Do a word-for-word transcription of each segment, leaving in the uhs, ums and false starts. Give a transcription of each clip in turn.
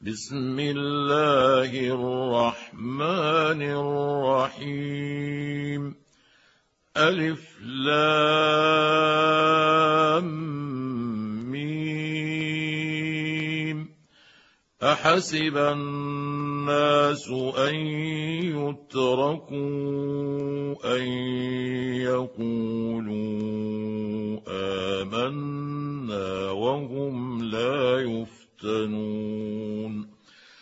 بسم الله الرحمن الرحيم. ألف لام ميم. أحسب الناس أن يتركوا أن يقولوا آمنا وهم لا يفتنون.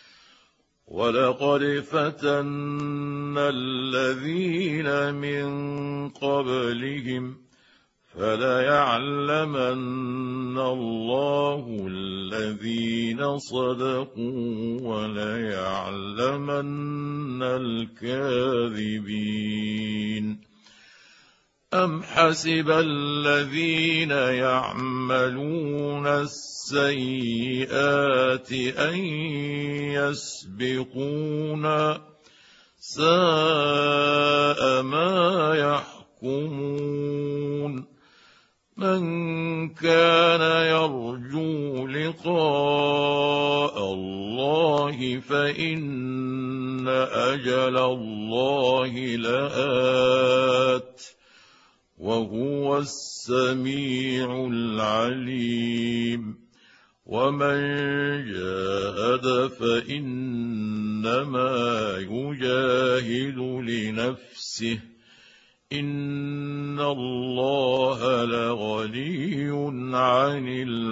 ولقد فتنا الذين من قبلهم فليعلمن الله الذين صدقوا وليعلمن الكاذبين. أم حسب الذين يعملون السيئات أن يسبقونا ساء ما يحكمون. من كان يرجو لقاء الله فإن أجل الله لآت وهو السميع العليم. ومن جاهد فإنما يجاهد لنفسه إن الله لغني عن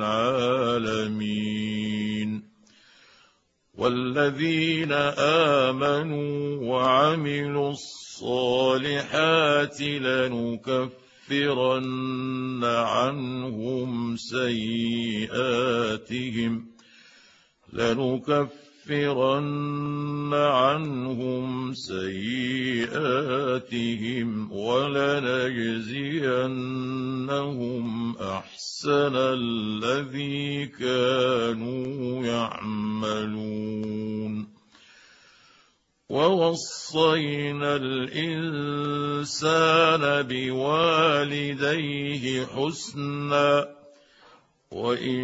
العالمين. والذين آمنوا وعملوا الصالحات لنكفرن عنهم سيئاتهم لنكفرن عنهم سيئاتهم ولنجزينهم أحسن الذي كانوا يعملون. ووصينا الإنسان بوالديه حسنا وإن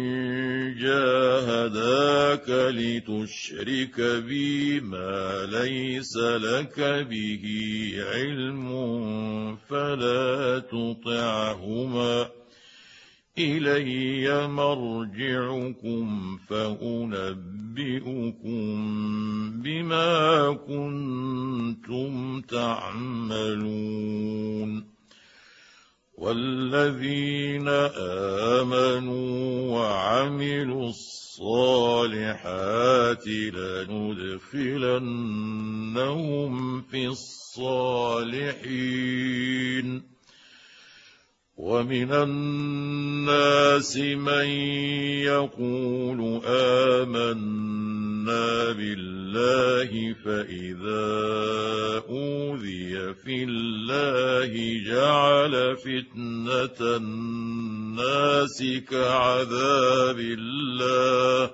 جاهداك لتشرك بي ما ليس لك به علم فلا تطعهما إلي مرجعكم فأنبئكم بما كنتم تعملون. والذين آمنوا وعملوا الصالحات لندخلنهم في الصالحين. ومن الناس من يقول آمنا بالله فإذا أوذي في الله جعل فتنة الناس كعذاب الله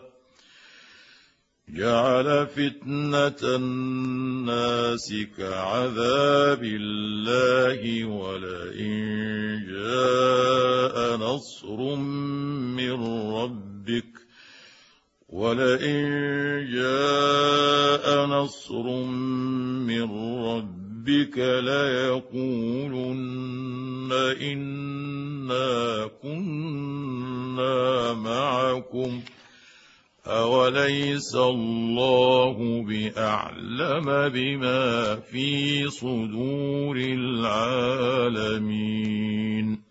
جعل فتنة الناس كعذاب الله ولئن جاء نصر من ربك ولئن جاء نصر من ربك ليقولن إنا كنا معكم أوليس الله بأعلم بما في صدور العالمين.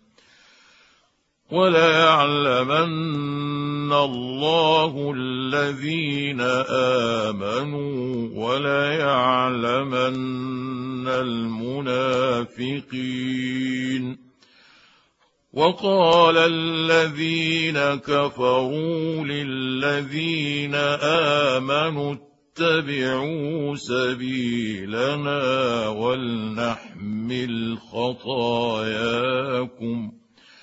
وليعلمن الله الذين آمنوا وليعلمن المنافقين. وقال الذين كفروا للذين آمنوا اتبعوا سبيلنا ولنحمل خطاياكم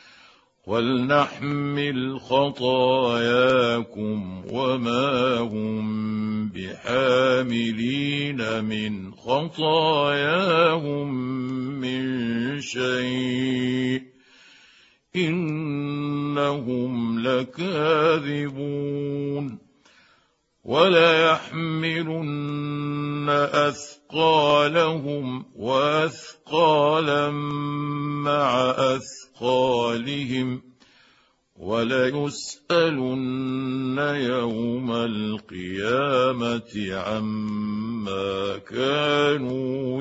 ولنحمل خطاياكم وما هم بحاملين من خطاياهم من شيء إنهم لكاذبون. وليحملن أثقالهم وأثقالا مع أثقالهم وليسألن يوم القيامة عما كانوا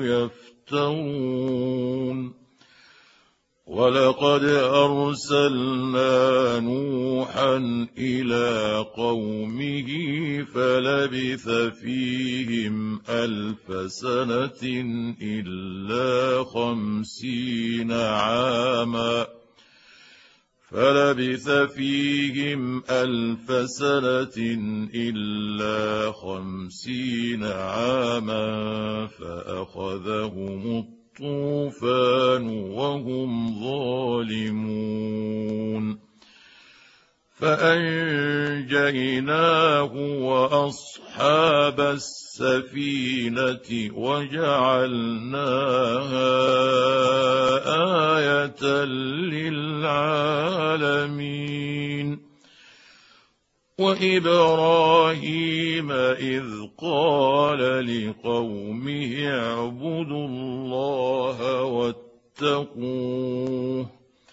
يفترون ولقد أرسلنا نوحا إلى قومه فلبث فيهم ألف سنة إلا خمسين عاما فلبث فيهم ألف سنة إلا خمسين عاما فأخذهم الطوفان وهم ظالمون فأنجيناه وأصحاب السفينة وجعلناها آية للعالمين وإبراهيم إذ قال لقومه اعبدوا الله واتقوه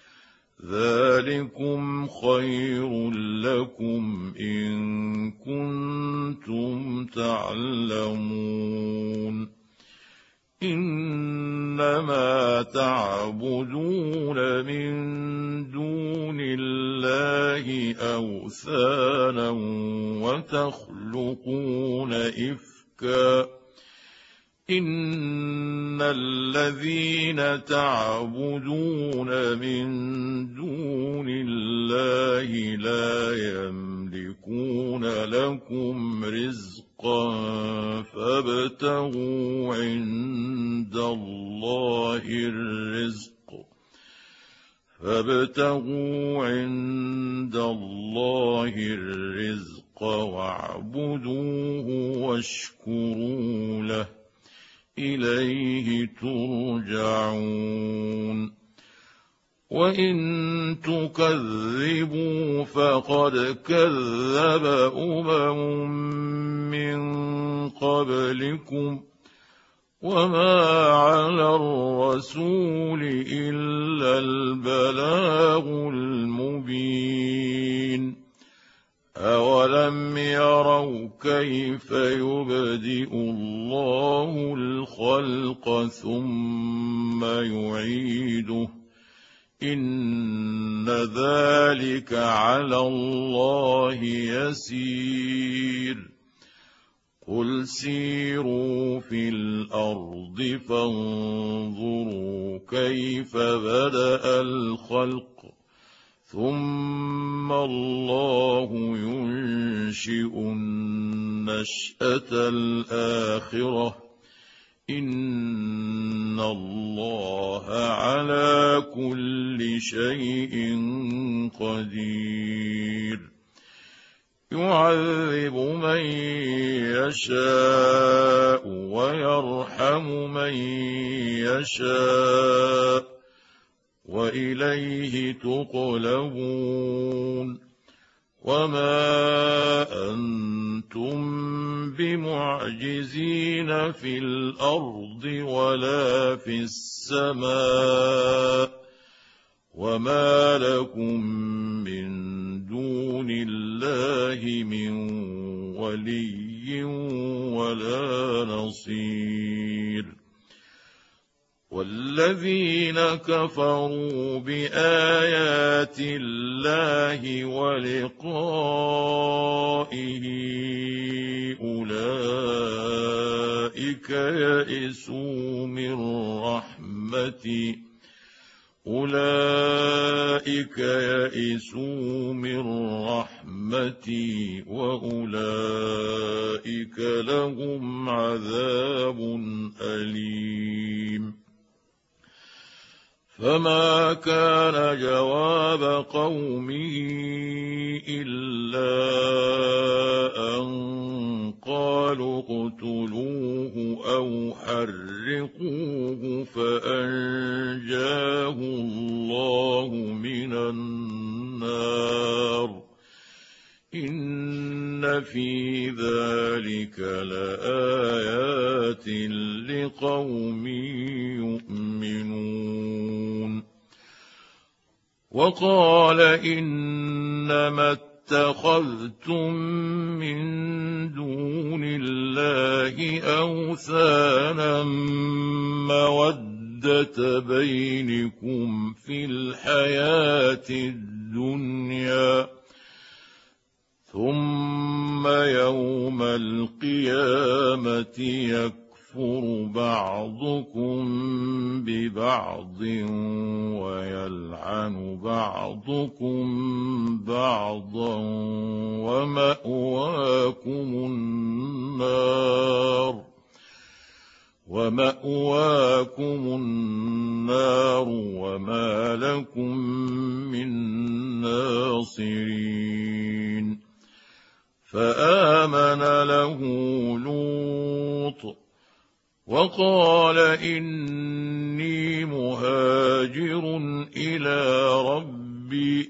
ذلكم خير لكم إن كنتم تعلمون إنما تعبدون من دون الله أوثانا وتخلقون إفكا إن الذين تعبدون من دون الله لا يملكون لكم رزقا فابتغوا عند الله الرزق فابتغوا عند الله الرزق واعبدوه واشكروا له إليه ترجعون وإن تكذبوا فقد كذب أمم من قبلكم وما على الرسول إلا البلاغ المبين أولم يروا كيف يبدئ الله الخلق ثم يعيده إن ذلك على الله يسير قل سيروا في الأرض فانظروا كيف بدأ الخلق ثم الله ينشئ النشأة الآخرة إن الله على كل شيء قدير يعذب من يشاء ويرحم من يشاء وإليه تقلبون وما أنتم بمعجزين في الأرض ولا في السماء وما لكم من دون الله من ولي ولا نصير والذين كفروا بآيات الله ولقائه أولئك يئسوا من رحمتي أولئك يئسوا من رحمتي وأولئك لهم عذاب أليم فما كان جواب قومه إلا أن قالوا اقتلوه أو حرقوه فأنجاه الله من النار إن في ذلك لآيات لقوم يؤمنون. وقال إنما اتخذتم من دون الله أوثانا مودة بينكم في الحياة الدنيا ثم يوم القيامة يكفر بعضكم ببعض ويلعن بعضكم بعضا ومأواكم النار ومأواكم النار وما لكم من ناصرين. فآمن له لوط وقال إني مهاجر إلى ربي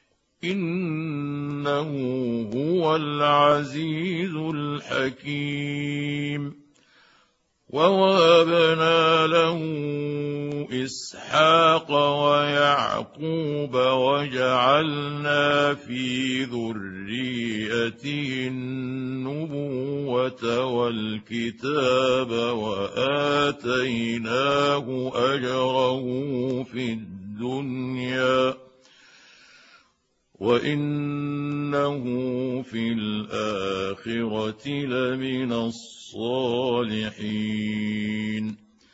إنه هو العزيز الحكيم. ووهبنا له إسحاق ويعقوب وجعلنا في ذريته النبوة والكتاب وآتيناه أجره في الدنيا وإنه في الآخرة لمن الصالحين.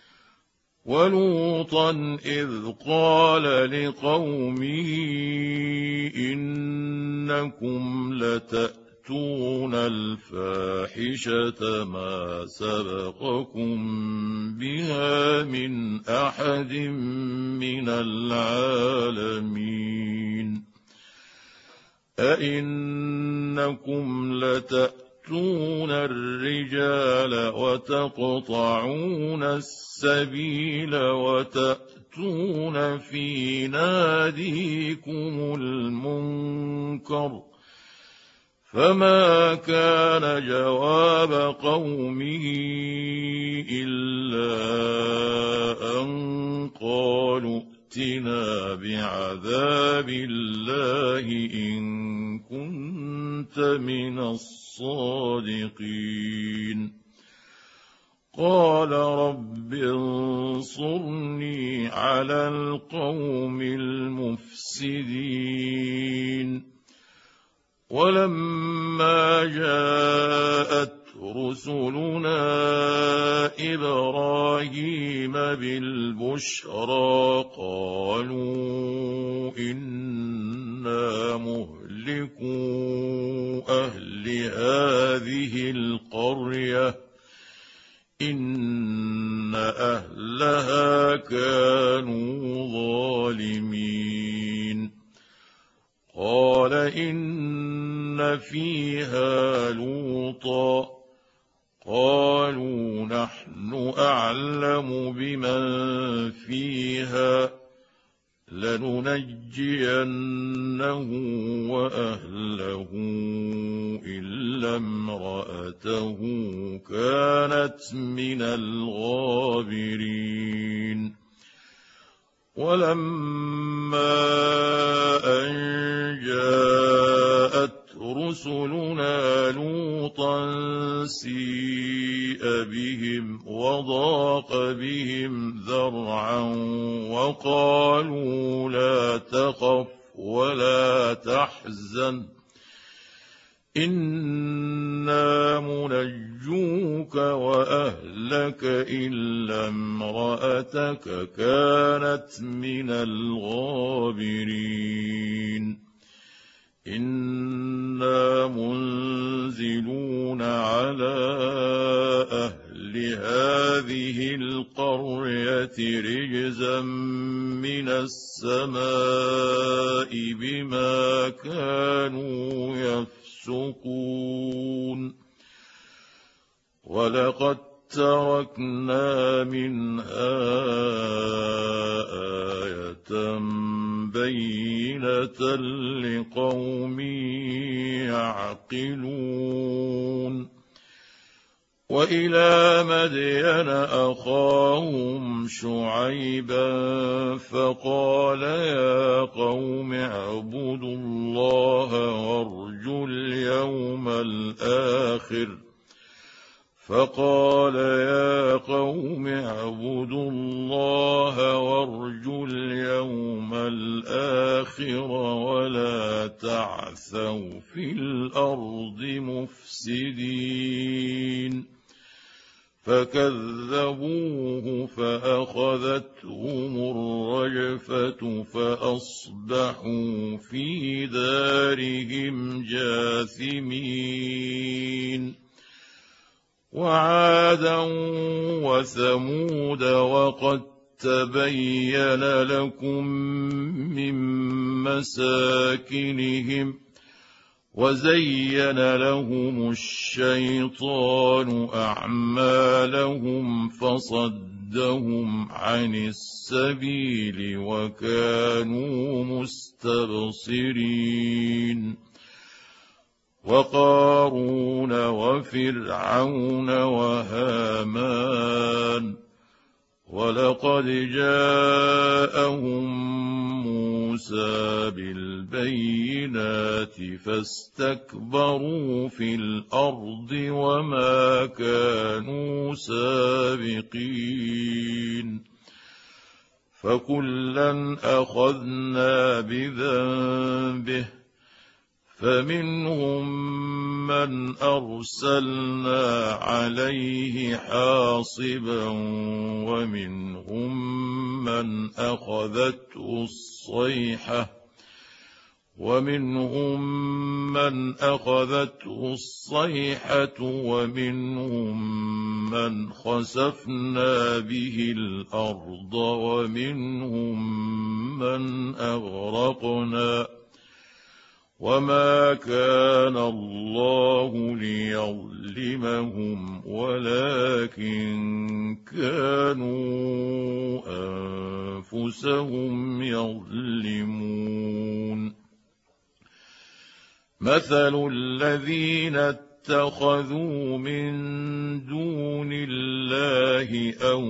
ولوطا إذ قال لقومه إنكم لتأتون الفاحشة ما سبقكم بها من أحد من العالمين. أئنكم لتأتون الرجال وتقطعون السبيل وتأتون في ناديكم المنكر. فما كان جواب قومه إلا أن قالوا ائتنا بعذاب الله إن كنت من الصادقين. قال رب انصرني على القوم المفسدين. ولما جاءت رسلنا إبراهيم بالبشرى قالوا إنا مهلكو أهل هذه القرية إن أهلها كانوا ظالمين. قال إن فيها لوطا قالوا نحن أعلم بمن فيها لننجينه وأهله إلا امرأته كانت من الغابرين. ولما أن جاءت رسلنا لوطا سيء بهم وضاق بهم ذرعا وقالوا لا تخف ولا تحزن إنا منجوك وأهلك إلا امرأتك كانت من الغابرين. إنا منزلون على أهل هذه القرية رجزا من السماء بما كانوا يفسقون. ولقد تركنا منها آية بينة لقوم يعقلون وإلى مدين أخاهم شعيبا فقال يا قوم اعبدوا الله وارجوا اليوم الآخر فقال يا قوم اعبدوا الله وارجوا اليوم الآخر ولا تعثوا في الأرض مفسدين فكذبوه فأخذتهم الرجفة فأصبحوا في دارهم جاثمين وعادا وثمود وقد تبين لكم من مساكنهم وزين لهم الشيطان أعمالهم فصدهم عن السبيل وكانوا مستبصرين وقارون وفرعون وهامان ولقد جاءهم موسى بالبينات فاستكبروا في الأرض وما كانوا سابقين فكلا أخذنا بذنبه فمنهم من أرسلنا عليه حاصبا ومنهم من أخذته الصيحة ومنهم من أخذته الصيحة ومنهم من خسفنا به الأرض ومنهم من أغرقنا وما كان الله ليظلمهم ولكن كانوا أنفسهم يظلمون مثل الذين اتخذوا من دون الله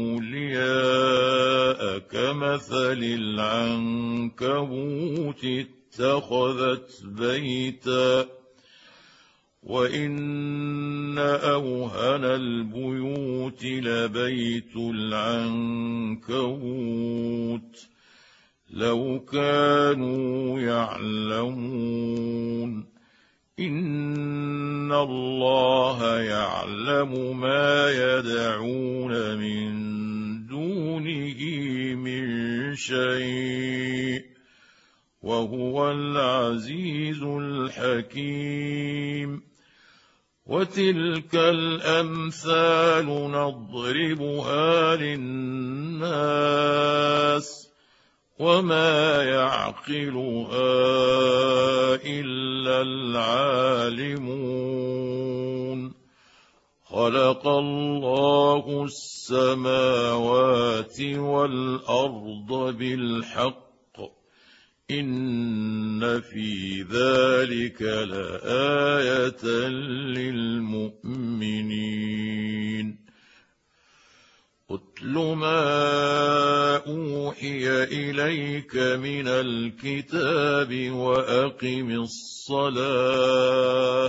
أولياء كمثل العنكبوت اتخذت بيتا وإن أوهن البيوت لبيت العنكبوت لو كانوا يعلمون إن الله يعلم ما يدعون من دونه من شيء وهو العزيز الحكيم وتلك الأمثال نضربها للناس وما يعقلها إلا العالمون خلق الله السماوات والأرض بالحق إن في ذلك لآية للمؤمنين أتل ما أوحي إليك من الكتاب وأقم الصلاة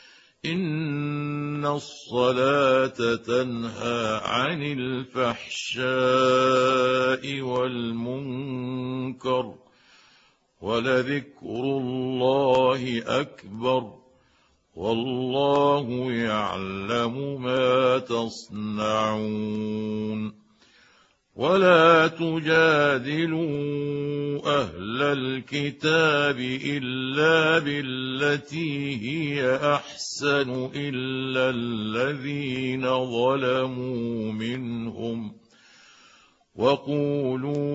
إن الصلاة تنهى عن الفحشاء والمنكر ولذكر الله أكبر والله يعلم ما تصنعون ولا تجادلوا أهل الكتاب إلا بالتي هي أحسن إلا الذين ظلموا منهم وقولوا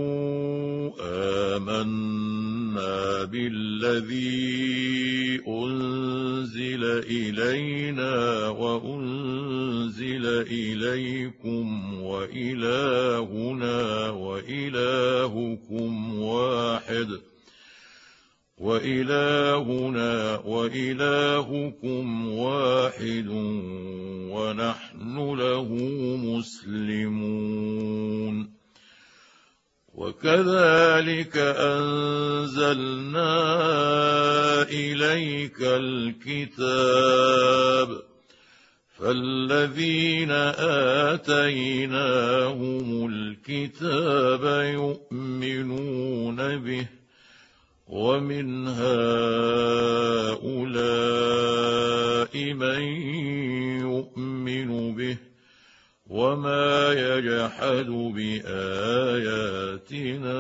آمنا بالذي أنزل إلينا وأنزل إليكم وإلهنا وإلهكم واحد وإلهنا وإلهكم واحد ونحن له مسلمون. وكذلك أنزلنا إليك الكتاب فالذين آتيناهم الكتاب يؤمنون به ومن هؤلاء من يؤمن به وما يجحد بآياتنا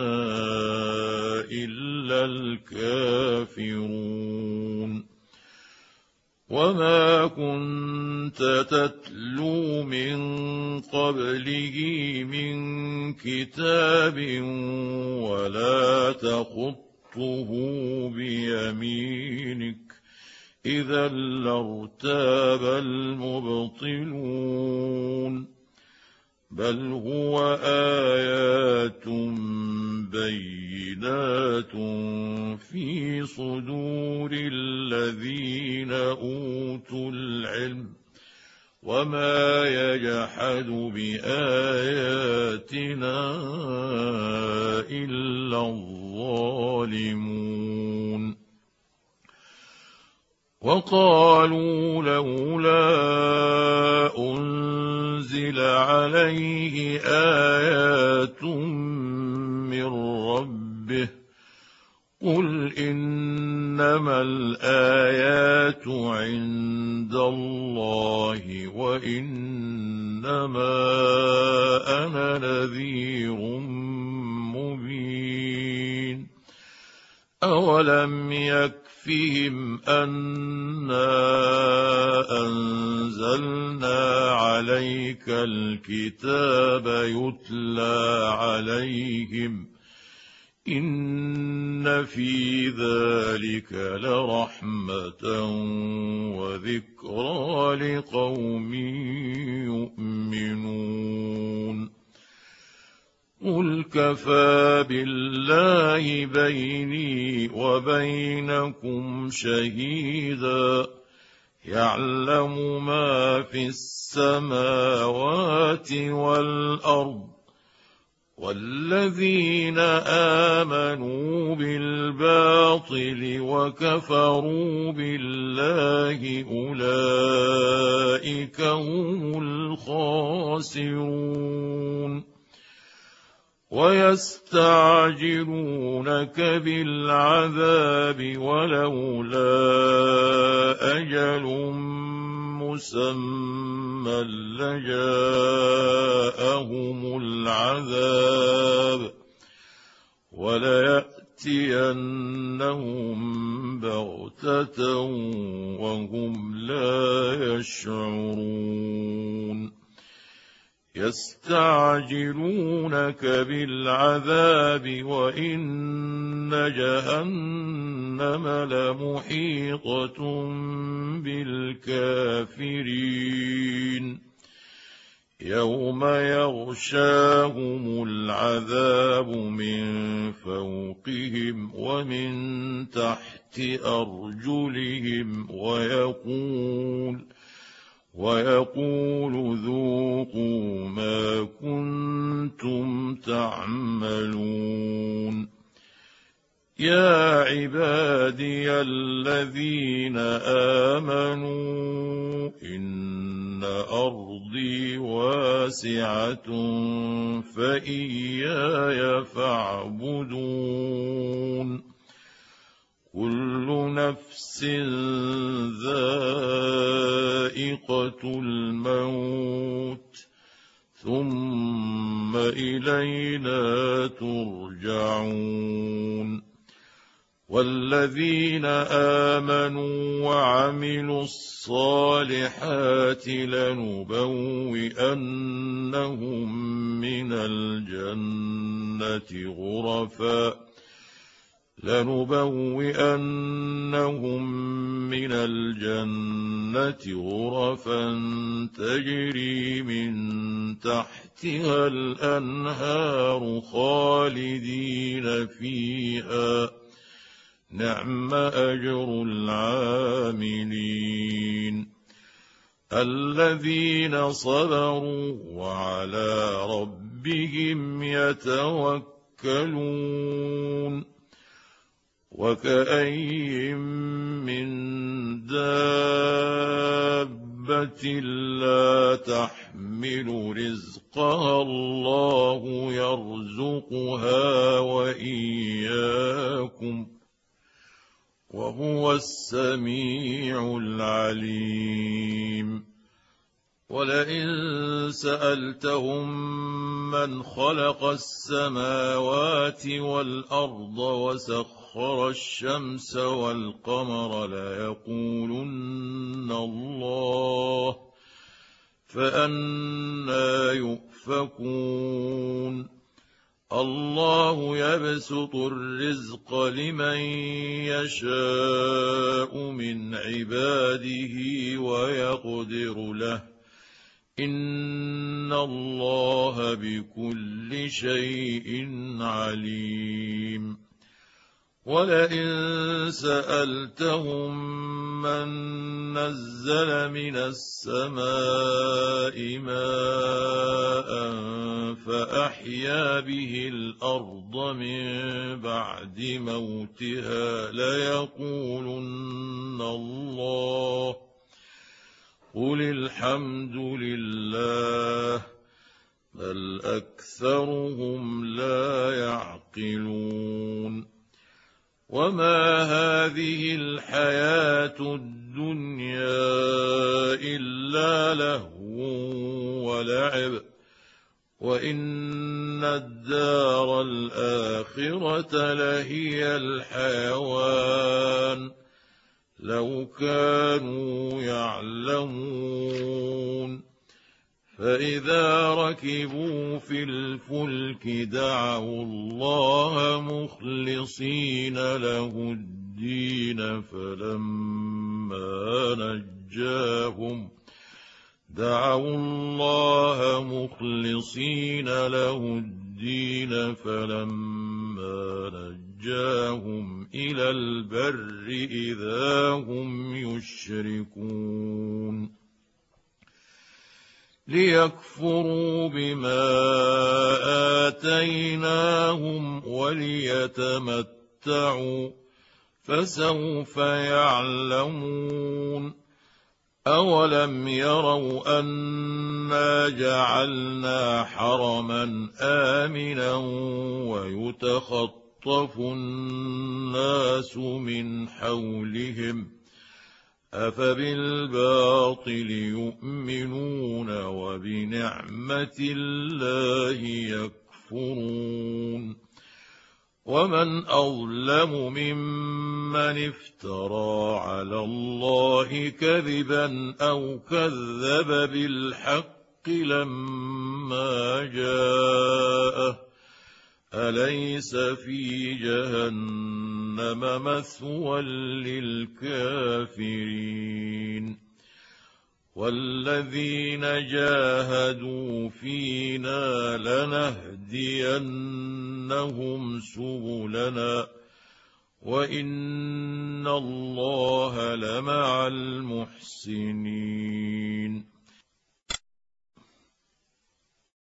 إلا الكافرون. وما كنت تتلو من قبله من كتاب ولا تخطه بيمينك إذا لارتاب المبطلون. بل هو آيات بينات في صدور الذين أوتوا العلم وما يجحد بآياتنا إلا الظالمون. وقالوا لولا أنزل عليه آيات من ربه قل إنما الآيات عند الله وإنما أنا نذير مبين. أولم يكفهم أنا أنزلنا عليك الكتاب يتلى عليهم إن في ذلك لرحمة وذكرى لقوم يؤمنون. قل كفى بالله بيني وبينكم شهيدا يعلم ما في السماوات والأرض والذين آمنوا بالباطل وكفروا بالله أولئك هم الخاسرون. ويستعجلونك بالعذاب ولولا أجل مسمى لجاءهم العذاب وليأتينهم بغتة وهم لا يشعرون. يستعجلونك بالعذاب وإن جهنم لمحيطة بالكافرين يوم يغشاهم العذاب من فوقهم ومن تحت أرجلهم ويقول ويقول ذوقوا ما كنتم تعملون. يا عبادي الذين آمنوا إن أرضي واسعة فإياي فاعبدون. كل نفس ذائقة الموت ثم إلينا ترجعون. والذين آمنوا وعملوا الصالحات لنبوئنهم من الجنة غرفا لنبوئنهم من الجنة غرفا تجري من تحتها الأنهار خالدين فيها نعم أجر العاملين الذين صبروا وعلى ربهم يتوكلون وكأين من دابة لا تحمل رزقها الله يرزقها وإياكم وهو السميع العليم ولئن سألتهم من خلق السماوات والأرض وسخر الشمس والقمر ليقولن الله فأنى يؤفكون الله يبسط الرزق لمن يشاء من عباده ويقدر له إن الله بكل شيء عليم ولئن سألتهم من نزل من السماء ماء فأحيا به الأرض من بعد موتها ليقولن الله قل الحمد لله بل أكثرهم لا يعقلون وما هذه الحياة الدنيا إلا لهو ولعب وإن الدار الآخرة لهي الحيوان لو كانوا يعلمون فإذا ركبوا في الفلك دعوا الله مخلصين له الدين فلما نجاهم دعوا الله مخلصين له الدين فلما نجاهم إلى البر إذا هم يشركون ليكفروا بما آتيناهم وليتمتعوا فسوف يعلمون أولم يروا أنا جعلنا حرما آمنا ويتخطف الناس من حولهم أفبالباطل يؤمنون وبنعمة الله يكفرون ومن أظلم ممن افترى على الله كذبا أو كذب بالحق لما جاءه أليس في جهنم مثوى للكافرين والذين جاهدوا فينا لنهدينهم سبلنا وإن الله لمع المحسنين